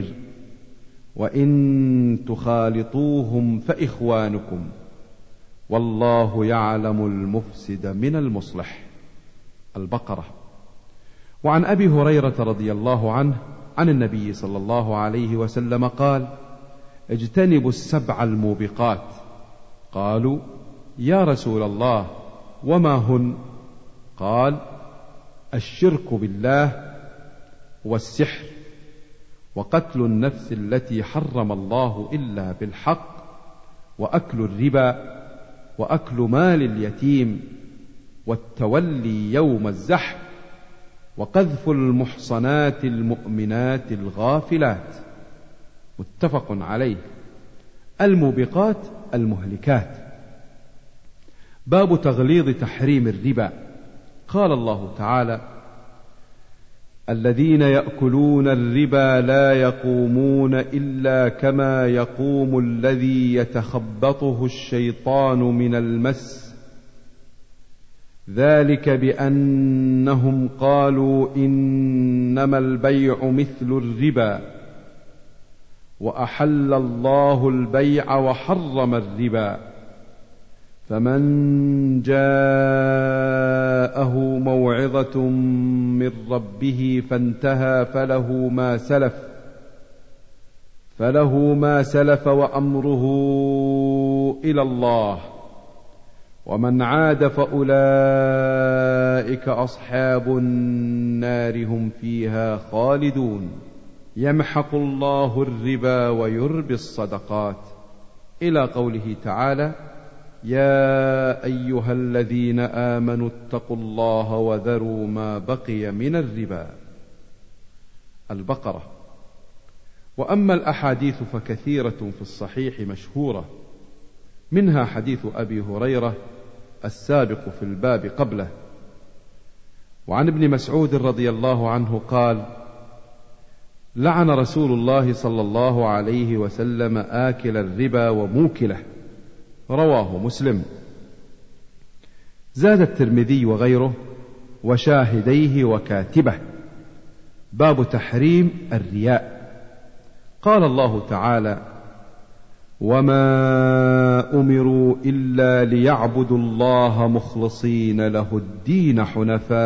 وإن تخالطوهم فإخوانكم والله يعلم المفسد من المصلح. البقرة. وعن أبي هريرة رضي الله عنه عن النبي صلى الله عليه وسلم قال: اجتنبوا السبع الموبقات. قالوا: يا رسول الله وما هن؟ قال: الشرك بالله والسحر وقتل النفس التي حرم الله إلا بالحق وأكل الربا وأكل مال اليتيم والتولي يوم الزحف وقذف المحصنات المؤمنات الغافلات. متفق عليه. الموبقات المهلكات. باب تغليظ تحريم الربا. قال الله تعالى: الذين يأكلون الربا لا يقومون إلا كما يقوم الذي يتخبطه الشيطان من المس ذلك بأنهم قالوا إنما البيع مثل الربا وأحل الله البيع وحرم الربا فمن جاءه موعظة من ربه فانتهى فله ما سلف فله ما سلف وأمره إلى الله ومن عاد فأولئك أصحاب النار هم فيها خالدون. يمحق الله الربا ويربي الصدقات، إلى قوله تعالى: يا أيها الذين آمنوا اتقوا الله وذروا ما بقي من الربا. البقرة. وأما الأحاديث فكثيرة في الصحيح مشهورة، منها حديث أبي هريرة السابق في الباب قبله. وعن ابن مسعود رضي الله عنه قال: لعن رسول الله صلى الله عليه وسلم آكل الربا وموكله، رواه مسلم. زاد الترمذي وغيره: وشاهديه وكاتبه. باب تحريم الرياء. قال الله تعالى: وما أمروا إلا ليعبدوا الله مخلصين له الدين حنفاء.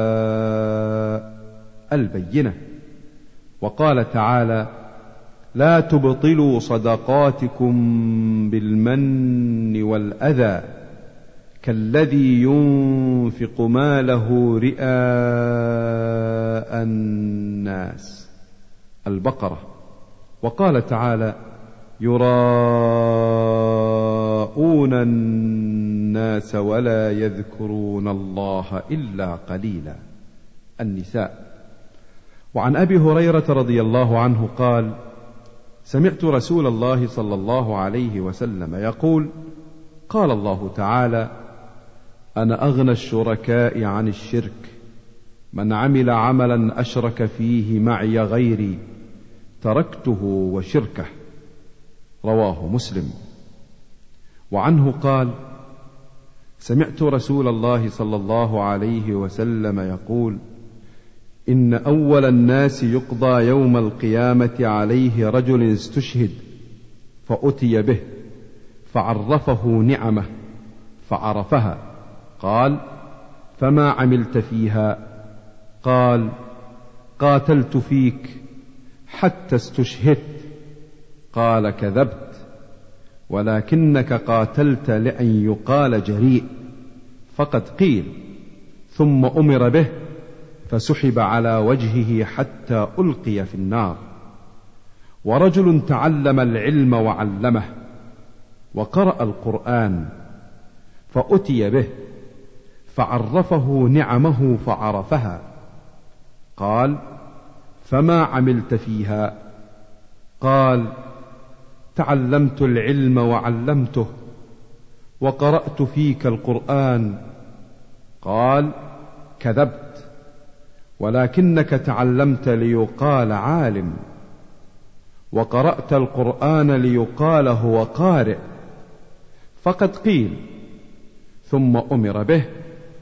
البينة. وقال تعالى: لا تبطلوا صدقاتكم بالمن والأذى كالذي ينفق ماله رئاء الناس. البقرة. وقال تعالى: يراءون الناس ولا يذكرون الله إلا قليلا. النساء. وعن أبي هريرة رضي الله عنه قال: سمعت رسول الله صلى الله عليه وسلم يقول: قال الله تعالى: أنا أغنى الشركاء عن الشرك، من عمل عملا أشرك فيه معي غيري تركته وشركه. رواه مسلم. وعنه قال: سمعت رسول الله صلى الله عليه وسلم يقول: إن أول الناس يقضى يوم القيامة عليه رجل استشهد فأتي به فعرفه نعمه فعرفها، قال: فما عملت فيها؟ قال: قاتلت فيك حتى استشهدت. قال: كذبت، ولكنك قاتلت لأن يقال جريء، فقد قيل. ثم أمر به فسحب على وجهه حتى ألقي في النار. ورجل تعلم العلم وعلمه وقرأ القرآن فأتي به فعرفه نعمه فعرفها، قال: فما عملت فيها؟ قال: تعلمت العلم وعلمته وقرأت فيك القرآن. قال: كذبت، ولكنك تعلمت ليقال عالم، وقرأت القرآن ليقال هو قارئ، فقد قيل. ثم أمر به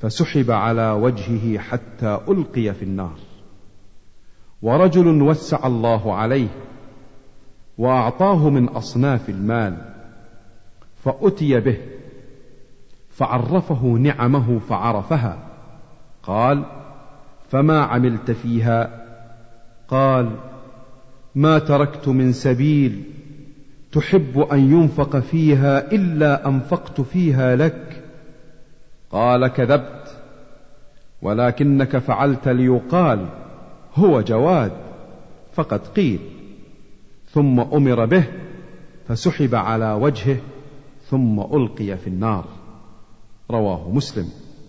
فسحب على وجهه حتى ألقي في النار. ورجل وسع الله عليه وأعطاه من أصناف المال فأتي به فعرفه نعمه فعرفها، قال: فما عملت فيها؟ قال: ما تركت من سبيل تحب أن ينفق فيها إلا أنفقت فيها لك. قال: كذبت، ولكنك فعلت ليقال هو جواد، فقد قيل. ثم أمر به فسحب على وجهه ثم ألقي في النار. رواه مسلم.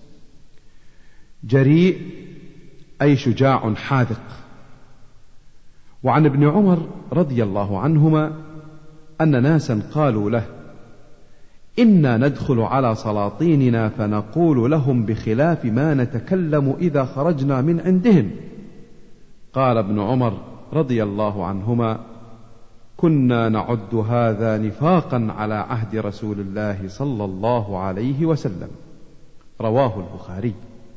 جريء أي شجاع حاذق. وعن ابن عمر رضي الله عنهما أن ناسا قالوا له: إنا ندخل على سلاطيننا فنقول لهم بخلاف ما نتكلم إذا خرجنا من عندهم. قال ابن عمر رضي الله عنهما: كنا نعد هذا نفاقا على عهد رسول الله صلى الله عليه وسلم. رواه البخاري.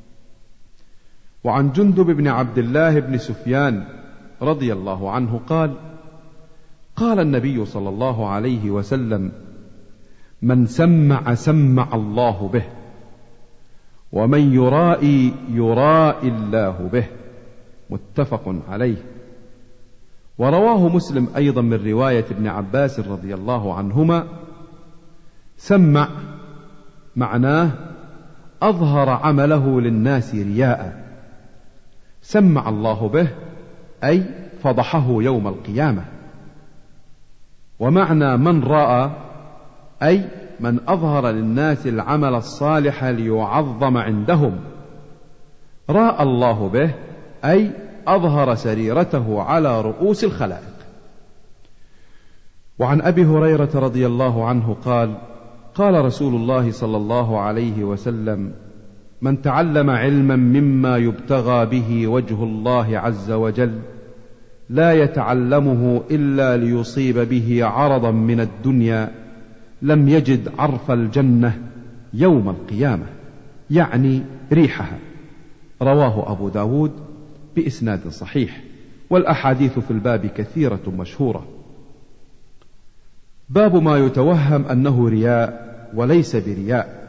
وعن جندب بن عبد الله بن سفيان رضي الله عنه قال: قال النبي صلى الله عليه وسلم: من سمع سمع الله به، ومن يرائي يرائي الله به. متفق عليه. ورواه مسلم أيضا من رواية ابن عباس رضي الله عنهما: سمع معناه أظهر عمله للناس رياء، سمع الله به أي فضحه يوم القيامة. ومعنى من رأى أي من أظهر للناس العمل الصالح ليعظم عندهم. رأى الله به أي أظهر سريرته على رؤوس الخلائق. وعن أبي هريرة رضي الله عنه قال: قال رسول الله صلى الله عليه وسلم: من تعلم علما مما يبتغى به وجه الله عز وجل لا يتعلمه إلا ليصيب به عرضا من الدنيا لم يجد عرف الجنة يوم القيامة، يعني ريحها. رواه أبو داود بإسناد صحيح. والأحاديث في الباب كثيرة مشهورة. باب ما يتوهم أنه رياء وليس برياء.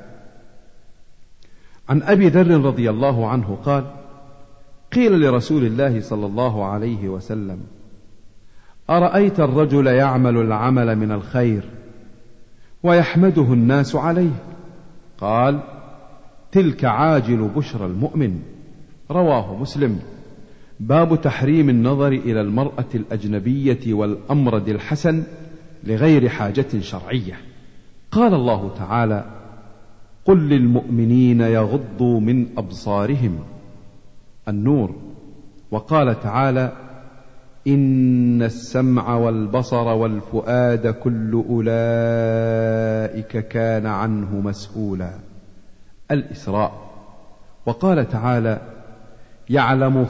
عن أبي ذر رضي الله عنه قال: قيل لرسول الله صلى الله عليه وسلم: أرأيت الرجل يعمل العمل من الخير ويحمده الناس عليه؟ قال: تلك عاجل بشرى المؤمن. رواه مسلم. باب تحريم النظر إلى المرأة الأجنبية والأمرد الحسن لغير حاجة شرعية. قال الله تعالى: قل للمؤمنين يغضوا من أبصارهم. النور. وقال تعالى: إن السمع والبصر والفؤاد كل أولئك كان عنه مسؤولا. الإسراء. وقال تعالى: يعلم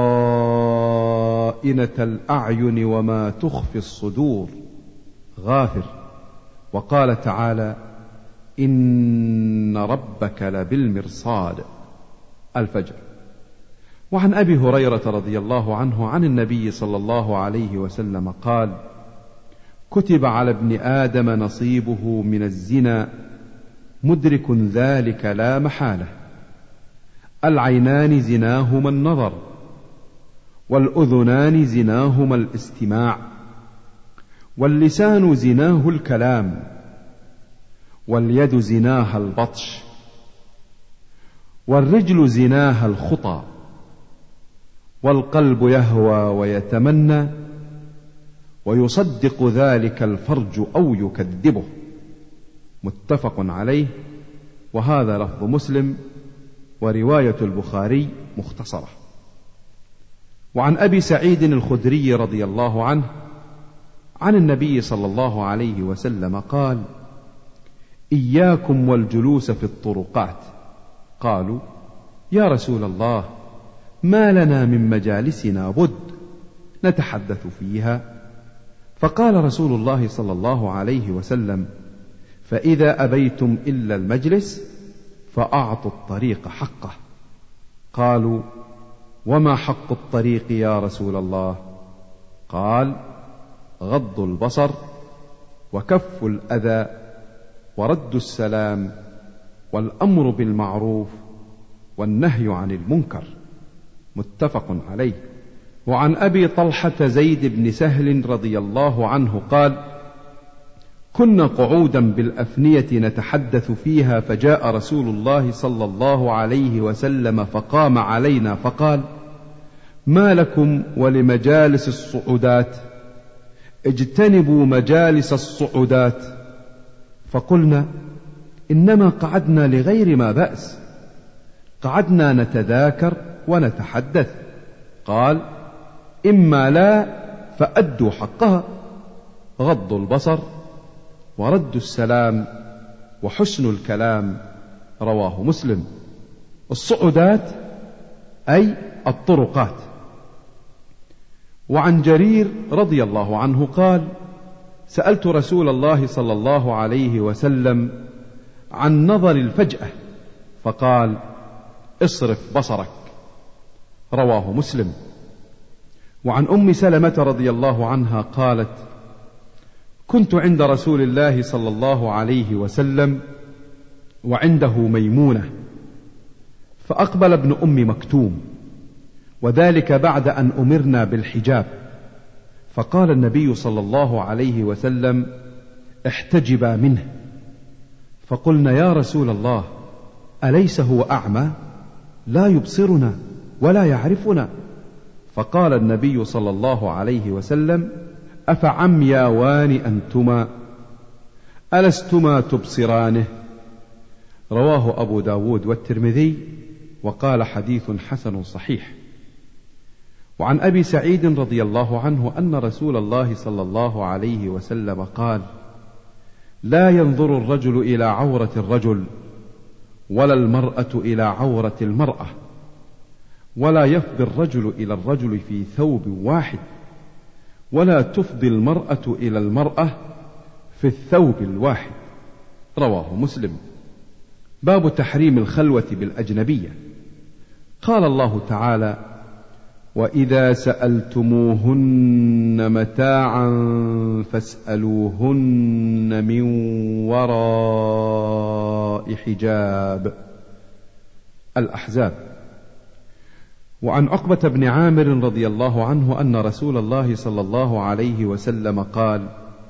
خائنة الأعين وما تخفي الصدور. غافر. وقال تعالى: إن ربك لبالمرصاد. الفجر. وعن أبي هريرة رضي الله عنه عن النبي صلى الله عليه وسلم قال: كتب على ابن آدم نصيبه من الزنا مدرك ذلك لا محالة. العينان زناهما النظر، والأذنان زناهما الاستماع، واللسان زناه الكلام، واليد زناها البطش، والرجل زناها الخطى، والقلب يهوى ويتمنى، ويصدق ذلك الفرج أو يكذبه. متفق عليه. وهذا لفظ مسلم، ورواية البخاري مختصرة. وعن أبي سعيد الخدري رضي الله عنه عن النبي صلى الله عليه وسلم قال: إياكم والجلوس في الطرقات. قالوا: يا رسول الله، ما لنا من مجالسنا بد نتحدث فيها. فقال رسول الله صلى الله عليه وسلم: فإذا أبيتم إلا المجلس فأعطوا الطريق حقه. قالوا: وما حق الطريق يا رسول الله؟ قال: غض البصر، وكف الأذى، ورد السلام، والأمر بالمعروف، والنهي عن المنكر. متفق عليه. وعن أبي طلحة زيد بن سهل رضي الله عنه قال: كنا قعودا بالأفنية نتحدث فيها، فجاء رسول الله صلى الله عليه وسلم فقام علينا فقال: ما لكم ولمجالس الصعودات؟ اجتنبوا مجالس الصعودات. فقلنا: إنما قعدنا لغير ما بأس، قعدنا نتذاكر ونتحدث. قال: إما لا فأدوا حقها، غض البصر، ورد السلام، وحسن الكلام. رواه مسلم. الصعودات أي الطرقات. وعن جرير رضي الله عنه قال: سألت رسول الله صلى الله عليه وسلم عن نظر الفجأة، فقال: اصرف بصرك. رواه مسلم. وعن أم سلمة رضي الله عنها قالت: كنت عند رسول الله صلى الله عليه وسلم وعنده ميمونة، فأقبل ابن أم مكتوم، وذلك بعد أن أمرنا بالحجاب، فقال النبي صلى الله عليه وسلم: احتجبا منه. فقلنا: يا رسول الله، أليس هو أعمى لا يبصرنا ولا يعرفنا؟ فقال النبي صلى الله عليه وسلم: أفعمياوان أنتما ألستما تبصرانه؟ رواه أبو داود والترمذي، وقال حديث حسن صحيح. وعن أبي سعيد رضي الله عنه أن رسول الله صلى الله عليه وسلم قال: لا ينظر الرجل إلى عورة الرجل، ولا المرأة إلى عورة المرأة، ولا يفضي الرجل إلى الرجل في ثوب واحد، ولا تفضي المرأة إلى المرأة في الثوب الواحد. رواه مسلم. باب تحريم الخلوة بالأجنبية. قال الله تعالى: وإذا سألتموهن متاعا فاسألوهن من وراء حجاب. الأحزاب. وعن عقبة بن عامر رضي الله عنه أن رسول الله صلى الله عليه وسلم قال: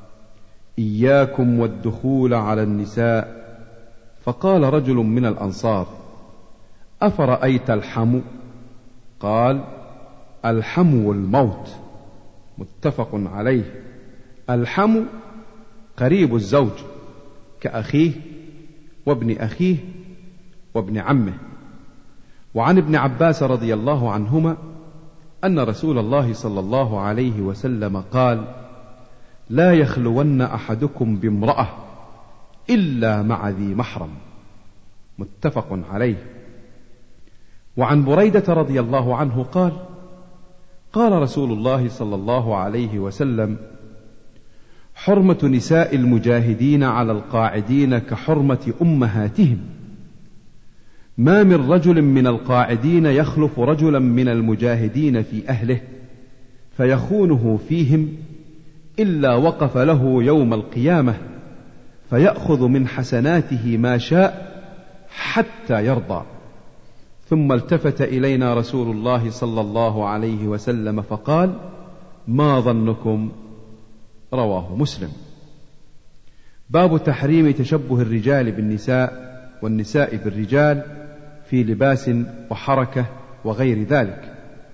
إياكم والدخول على النساء. فقال رجل من الأنصار: أفرأيت الحمو؟ قال: الحمو الموت. متفق عليه. الحمو قريب الزوج كأخيه وابن أخيه وابن عمه. وعن ابن عباس رضي الله عنهما أن رسول الله صلى الله عليه وسلم قال: لا يخلون أحدكم بامرأة إلا مع ذي محرم. متفق عليه. وعن بريدة رضي الله عنه قال: قال رسول الله صلى الله عليه وسلم: حرمة نساء المجاهدين على القاعدين كحرمة أمهاتهم، ما من رجل من القاعدين يخلف رجلا من المجاهدين في أهله فيخونه فيهم إلا وقف له يوم القيامة فيأخذ من حسناته ما شاء حتى يرضى. ثم التفت إلينا رسول الله صلى الله عليه وسلم فقال: ما ظنكم؟ رواه مسلم. باب تحريم تشبه الرجال بالنساء والنساء بالرجال في لباس وحركة وغير ذلك.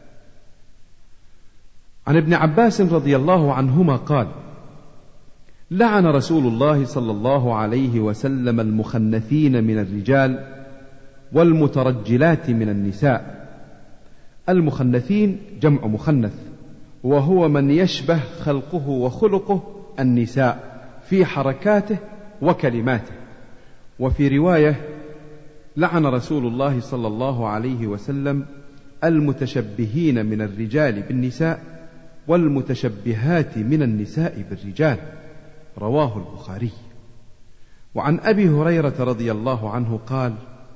عن ابن عباس رضي الله عنهما قال: لعن رسول الله صلى الله عليه وسلم المخنثين من الرجال والمترجلات من النساء. المخنثين جمع مخنث، وهو من يشبه خلقه وخلقه النساء في حركاته وكلماته. وفي رواية: لعن رسول الله صلى الله عليه وسلم المتشبهين من الرجال بالنساء والمتشبهات من النساء بالرجال. رواه البخاري. وعن أبي هريرة رضي الله عنه قال: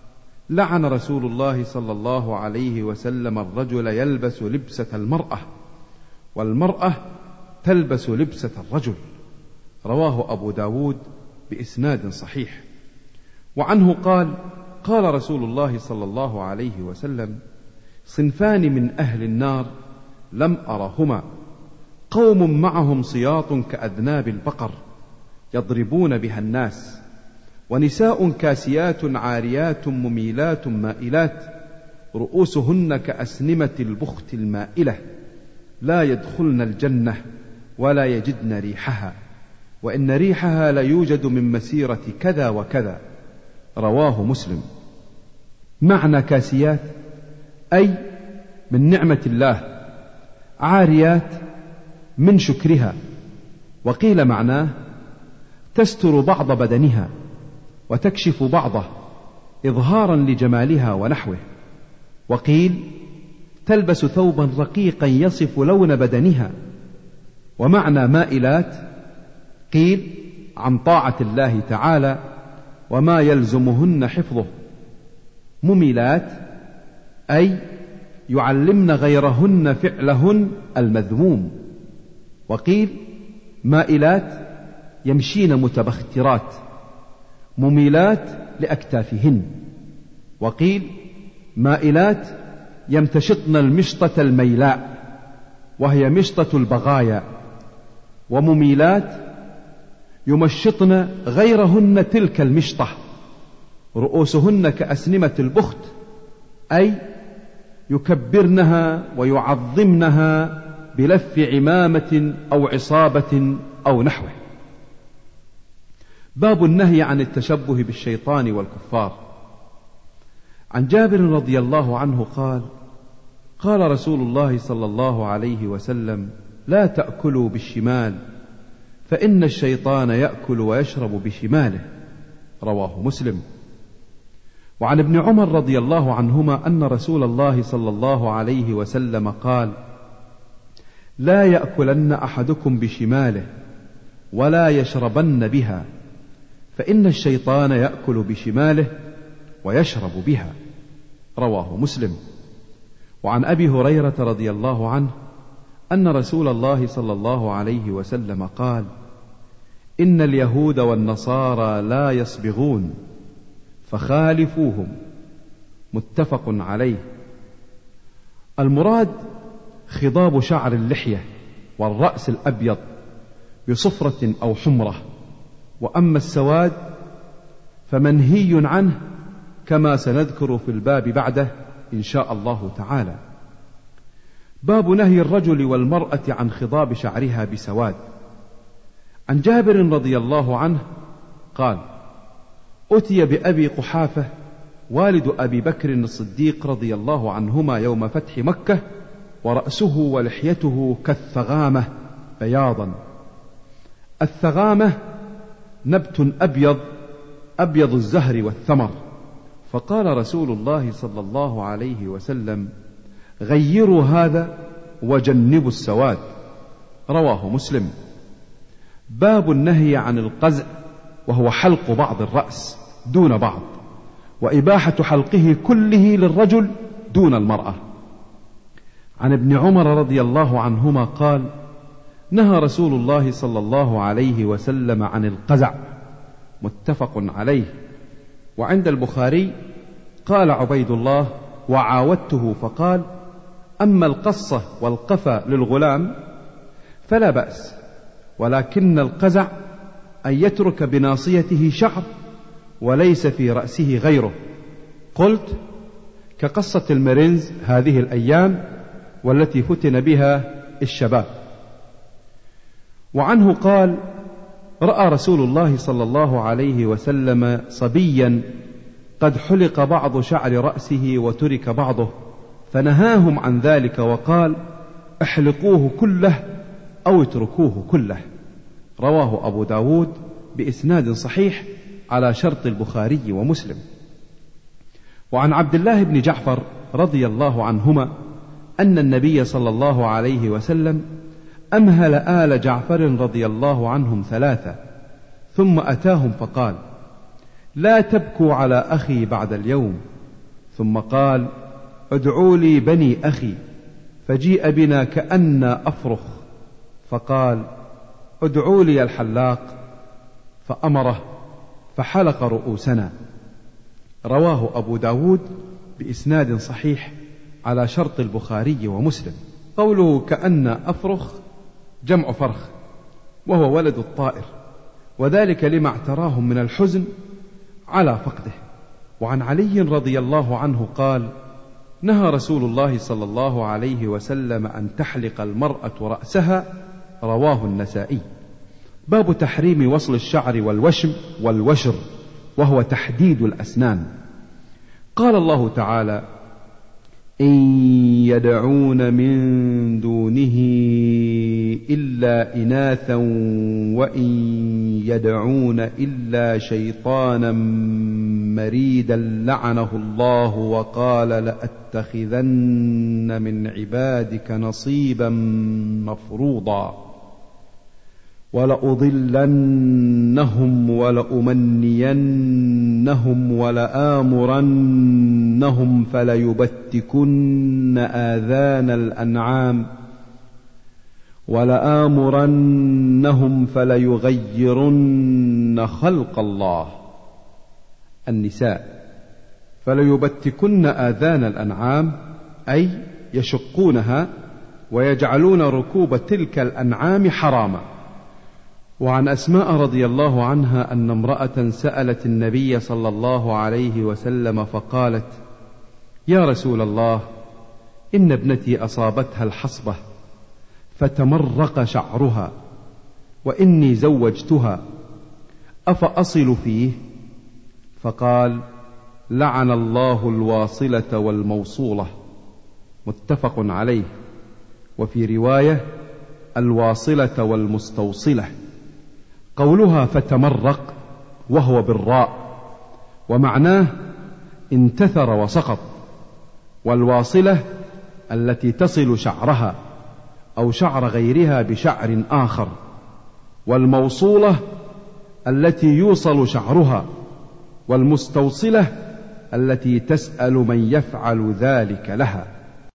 لعن رسول الله صلى الله عليه وسلم الرجل يلبس لبسة المرأة، والمرأة تلبس لبسة الرجل. رواه أبو داود بإسناد صحيح. وعنه قال: قال رسول الله صلى الله عليه وسلم: صنفان من أهل النار لم أرهما، قوم معهم سياط كأذناب البقر يضربون بها الناس، ونساء كاسيات عاريات مميلات مائلات رؤوسهن كأسنمة البخت المائلة، لا يدخلن الجنة ولا يجدن ريحها، وإن ريحها ليوجد من مسيرة كذا وكذا. رواه مسلم. معنى كاسيات أي من نعمة الله، عاريات من شكرها، وقيل معناه تستر بعض بدنها وتكشف بعضه إظهارا لجمالها ونحوه، وقيل تلبس ثوبا رقيقا يصف لون بدنها. ومعنى مائلات قيل عن طاعة الله تعالى وما يلزمهن حفظه. مميلات أي يعلمن غيرهن فعلهن المذموم. وقيل مائلات يمشين متبخترات مميلات لأكتافهن. وقيل مائلات يمتشطن المشطة الميلاء وهي مشطة البغايا، ومميلات يمشطن غيرهن تلك المشطة، رؤوسهن كأسنمة البخت أي يكبرنها ويعظمنها بلف عمامة أو عصابة أو نحوه. باب النهي عن التشبه بالشيطان والكفار. عن جابر رضي الله عنه قال: قال رسول الله صلى الله عليه وسلم: لا تأكلوا بالشمال فإن الشيطان يأكل ويشرب بشماله. رواه مسلم. وعن ابن عمر رضي الله عنهما أن رسول الله صلى الله عليه وسلم قال: لا يأكلن أحدكم بشماله ولا يشربن بها، فإن الشيطان يأكل بشماله ويشرب بها. رواه مسلم. وعن أبي هريرة رضي الله عنه أن رسول الله صلى الله عليه وسلم قال: إن اليهود والنصارى لا يصبغون فخالفوهم. متفق عليه. المراد خضاب شعر اللحية والرأس الأبيض بصفرة أو حمرة، وأما السواد فمنهي عنه كما سنذكر في الباب بعده إن شاء الله تعالى. باب نهي الرجل والمرأة عن خضاب شعرها بسواد. عن جابر رضي الله عنه قال: أتي بأبي قحافة والد أبي بكر الصديق رضي الله عنهما يوم فتح مكة، ورأسه ولحيته كالثغامة بياضا. الثغامة نبت أبيض أبيض الزهر والثمر، فقال رسول الله صلى الله عليه وسلم: غيروا هذا وجنبوا السواد. رواه مسلم. باب النهي عن القزع، وهو حلق بعض الرأس دون بعض، وإباحة حلقه كله للرجل دون المرأة. عن ابن عمر رضي الله عنهما قال: نهى رسول الله صلى الله عليه وسلم عن القزع. متفق عليه. وعند البخاري قال عبيد الله: وعاودته فقال: أما القصة والقفا للغلام فلا بأس، ولكن القزع أن يترك بناصيته شعر وليس في رأسه غيره. قلت: كقصة المرنز هذه الأيام والتي فتن بها الشباب. وعنه قال: رأى رسول الله صلى الله عليه وسلم صبيا قد حلق بعض شعر رأسه وترك بعضه، فنهاهم عن ذلك وقال: احلقوه كله أو اتركوه كله. رواه أبو داود بإسناد صحيح على شرط البخاري ومسلم. وعن عبد الله بن جعفر رضي الله عنهما أن النبي صلى الله عليه وسلم أمهل آل جعفر رضي الله عنهم ثلاثة، ثم أتاهم فقال: لا تبكوا على أخي بعد اليوم، ثم قال: ادعوا لي بني أخي، فجيء بنا كأن أفرخ، فقال: ادعوا لي الحلاق، فأمره فحلق رؤوسنا. رواه أبو داود بإسناد صحيح على شرط البخاري ومسلم. قوله كأن أفرخ جمع فرخ، وهو ولد الطائر، وذلك لما اعتراهم من الحزن على فقده. وعن علي رضي الله عنه قال: نهى رسول الله صلى الله عليه وسلم أن تحلق المرأة رأسها. رواه النسائي. باب تحريم وصل الشعر والوشم والوشر، وهو تحديد الأسنان. قال الله تعالى: إن يدعون من دونه إلا إناثا وإن يدعون إلا شيطانا مريدا لعنه الله وقال لأتخذن من عبادك نصيبا مفروضا ولأضلنهم ولأمنينهم ولآمرنهم فليبتكن آذان الأنعام ولآمرنهم فليغيرن خلق الله. النساء. فليبتكن آذان الأنعام أي يشقونها ويجعلون ركوب تلك الأنعام حراما. وعن أسماء رضي الله عنها أن امرأة سألت النبي صلى الله عليه وسلم فقالت: يا رسول الله، إن ابنتي أصابتها الحصبة فتمرق شعرها وإني زوجتها، أفأصل فيه؟ فقال: لعن الله الواصلة والموصولة. متفق عليه. وفي رواية: الواصلة والمستوصلة. قولها فتمرق وهو بالراء، ومعناه انتثر وسقط. والواصلة التي تصل شعرها أو شعر غيرها بشعر آخر، والموصولة التي يوصل شعرها، والمستوصلة التي تسأل من يفعل ذلك لها.